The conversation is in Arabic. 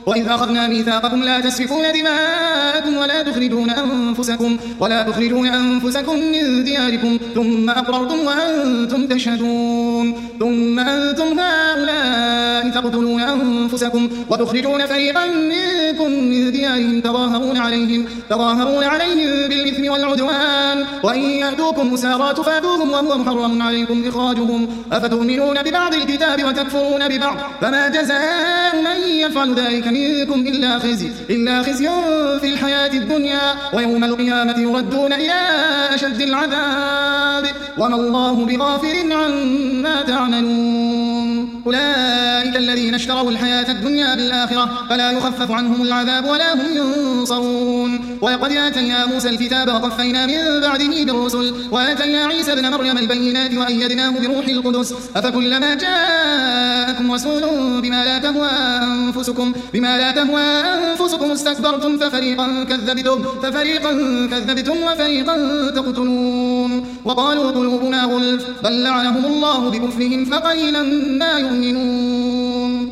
وإذ أخذنا ميثاقكم لا تسفكون دماءكم ولا تخرجون أنفسكم من دياركم ثم أقررتم وأنتم تشهدون ثم أنتم هؤلاء تقتلون أنفسكم وتخرجون فريقا منكم من ديارهم تظاهرون عليهم بالإثم والعدوان وإن يأتوكم أسارى تفادوهم وهو محرم عليكم إخراجهم أفتؤمنون ببعض الكتاب وتكفرون ببعض فما جزاء من يفعل ذلك منكم إلا خزي في الحياة الدنيا ويوم القيامة يردون إلى أشد العذاب وما الله بغافل عما تعملون أولئك الذين اشتروا الحياة الدنيا بالآخرة فلا يخفف عنهم العذاب ولا هم ينصرون ولقد آتينا موسى الكتاب وقفينا من بعده بالرسل وآتينا عيسى ابن مريم البينات وأيدناه بروح القدس أفكلما جاءكم رسول بما لا تهوى أنفسكم استكبرتم ففريقا كذبتم وفريقا تقتلون وقالوا قلوبنا غلف بل لعنهم الله بكفرهم فقليلا ما يؤمنون